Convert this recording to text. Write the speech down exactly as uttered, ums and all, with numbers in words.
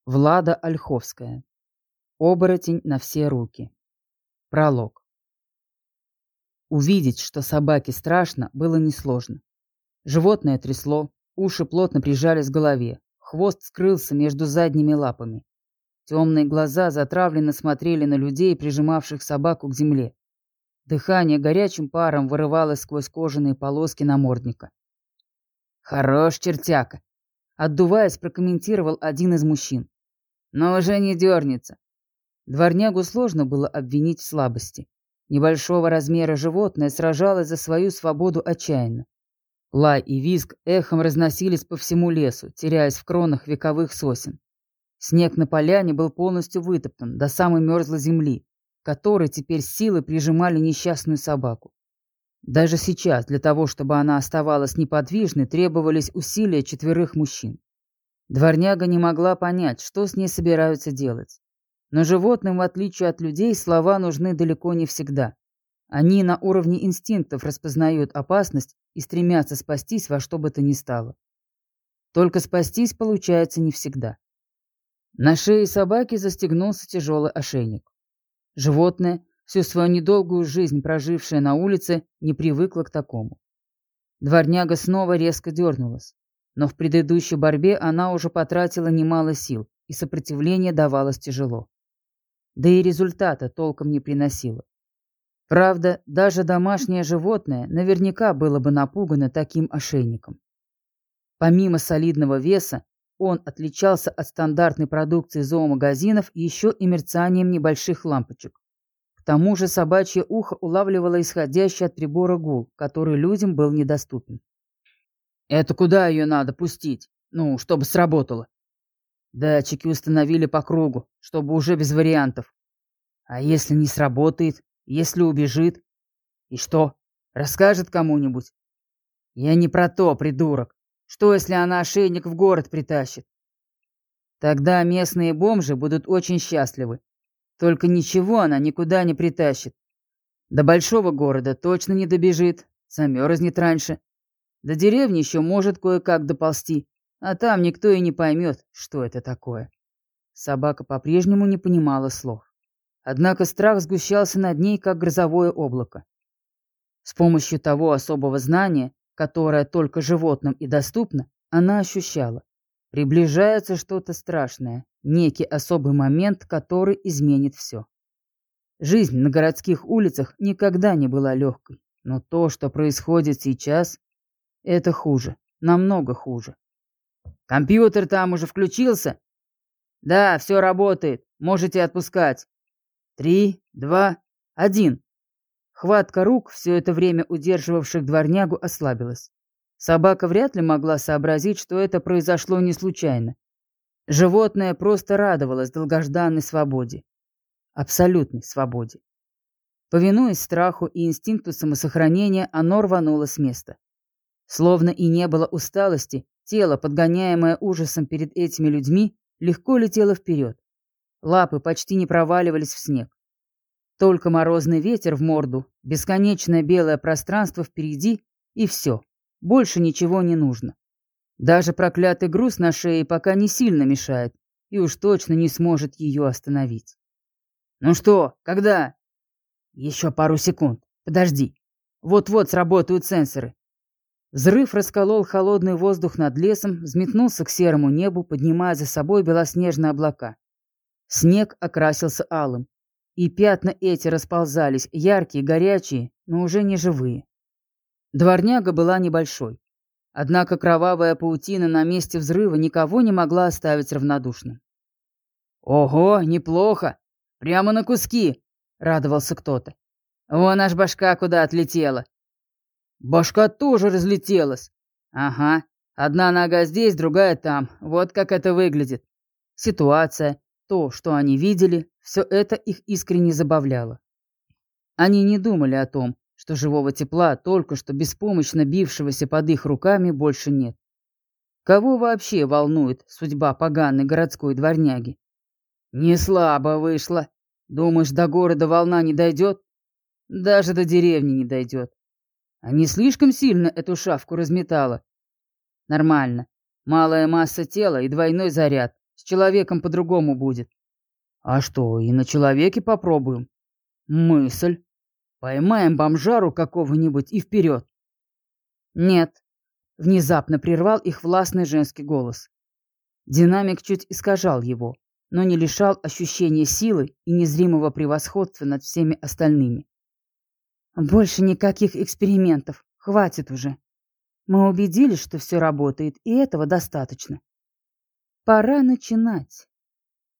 Влада Ольховская. Оборотень на все руки. Пролог. Увидеть, что собаке страшно, было несложно. Животное трясло, уши плотно прижались к голове, хвост скрылся между задними лапами. Темные глаза затравленно смотрели на людей, прижимавших собаку к земле. Дыхание горячим паром вырывалось сквозь кожаные полоски намордника. «Хорош, чертяка!» — отдуваясь, прокомментировал один из мужчин. «Но уже не дернется». Дворнягу сложно было обвинить в слабости. Небольшого размера животное сражалось за свою свободу отчаянно. Лай и визг эхом разносились по всему лесу, теряясь в кронах вековых сосен. Снег на поляне был полностью вытоптан до самой мерзлой земли, к которой теперь силой прижимали несчастную собаку. Даже сейчас для того, чтобы она оставалась неподвижной, требовались усилия четверых мужчин. Дворняга не могла понять, что с ней собираются делать. Но животным, в отличие от людей, слова нужны далеко не всегда. Они на уровне инстинктов распознают опасность и стремятся спастись во что бы то ни стало. Только спастись получается не всегда. На шее собаки застегнулся тяжелый ошейник. Животное, всю свою недолгую жизнь прожившее на улице, не привыкло к такому. Дворняга снова резко дернулась, но в предыдущей борьбе она уже потратила немало сил, и сопротивление давалось тяжело. Да и результата толком не приносило. Правда, даже домашнее животное наверняка было бы напугано таким ошейником. Помимо солидного веса, он отличался от стандартной продукции зоомагазинов еще и мерцанием небольших лампочек. К тому же собачье ухо улавливало исходящий от прибора гул, который людям был недоступен. «Это куда ее надо пустить? Ну, чтобы сработало?» Датчики установили по кругу, чтобы уже без вариантов. А если не сработает? Если убежит? И что? Расскажет кому-нибудь? Я не про то, придурок. Что, если она ошейник в город притащит? Тогда местные бомжи будут очень счастливы. Только ничего она никуда не притащит. До большого города точно не добежит, замерзнет раньше. До деревни еще может кое-как доползти. А там никто и не поймет, что это такое. Собака по-прежнему не понимала слов. Однако страх сгущался над ней, как грозовое облако. С помощью того особого знания, которое только животным и доступно, она ощущала. Приближается что-то страшное, некий особый момент, который изменит все. Жизнь на городских улицах никогда не была легкой, но то, что происходит сейчас, это хуже, намного хуже. «Компьютер там уже включился?» «Да, все работает. Можете отпускать». «Три, два, один». Хватка рук, все это время удерживавших дворнягу, ослабилась. Собака вряд ли могла сообразить, что это произошло не случайно. Животное просто радовалось долгожданной свободе. Абсолютной свободе. Повинуясь страху и инстинкту самосохранения, оно рвануло с места. Словно и не было усталости, тело, подгоняемое ужасом перед этими людьми, легко летело вперед. Лапы почти не проваливались в снег. Только морозный ветер в морду, бесконечное белое пространство впереди, и все. Больше ничего не нужно. Даже проклятый груз на шее пока не сильно мешает, и уж точно не сможет ее остановить. «Ну что, когда?» «Еще пару секунд. Подожди. Вот-вот сработают сенсоры». Взрыв расколол холодный воздух над лесом, взметнулся к серому небу, поднимая за собой белоснежные облака. Снег окрасился алым, и пятна эти расползались, яркие, горячие, но уже не живые. Дворняга была небольшой, однако кровавая паутина на месте взрыва никого не могла оставить равнодушным. «Ого, неплохо! Прямо на куски!» — радовался кто-то. «Вон аж башка куда отлетела!» «Башка тоже разлетелась!» «Ага, одна нога здесь, другая там. Вот как это выглядит!» Ситуация, то, что они видели, все это их искренне забавляло. Они не думали о том, что живого тепла, только что беспомощно бившегося под их руками, больше нет. Кого вообще волнует судьба поганой городской дворняги? «Не слабо вышло. Думаешь, до города волна не дойдет? Даже до деревни не дойдет. А не слишком сильно эту шавку разметала? Нормально. Малая масса тела и двойной заряд. С человеком по-другому будет. А что, и на человеке попробуем? Мысль. Поймаем бомжару какого-нибудь и вперед. Нет. Внезапно прервал их властный женский голос. Динамик чуть искажал его, но не лишал ощущения силы и незримого превосходства над всеми остальными. Больше никаких экспериментов. Хватит уже. Мы убедились, что все работает, и этого достаточно. Пора начинать.